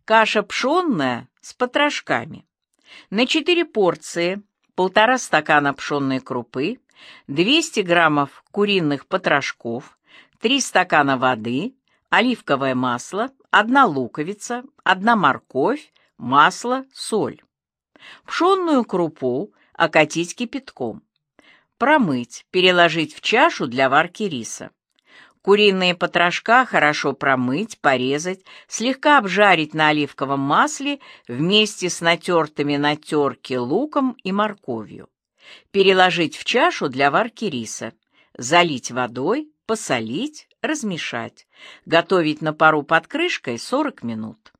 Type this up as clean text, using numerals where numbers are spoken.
Каша пшенная с потрошками. На 4 порции 1,5 стакана пшенной крупы, 200 граммов куриных потрошков, 3 стакана воды, оливковое масло, 1 луковица, 1 морковь, масло, соль. Пшенную крупу окатить кипятком. Промыть, переложить в чашу для варки риса. Куриные потрошка хорошо промыть, порезать, слегка обжарить на оливковом масле вместе с натертыми на терке луком и морковью. Переложить в чашу для варки риса. Залить водой, посолить, размешать. Готовить на пару под крышкой 40 минут.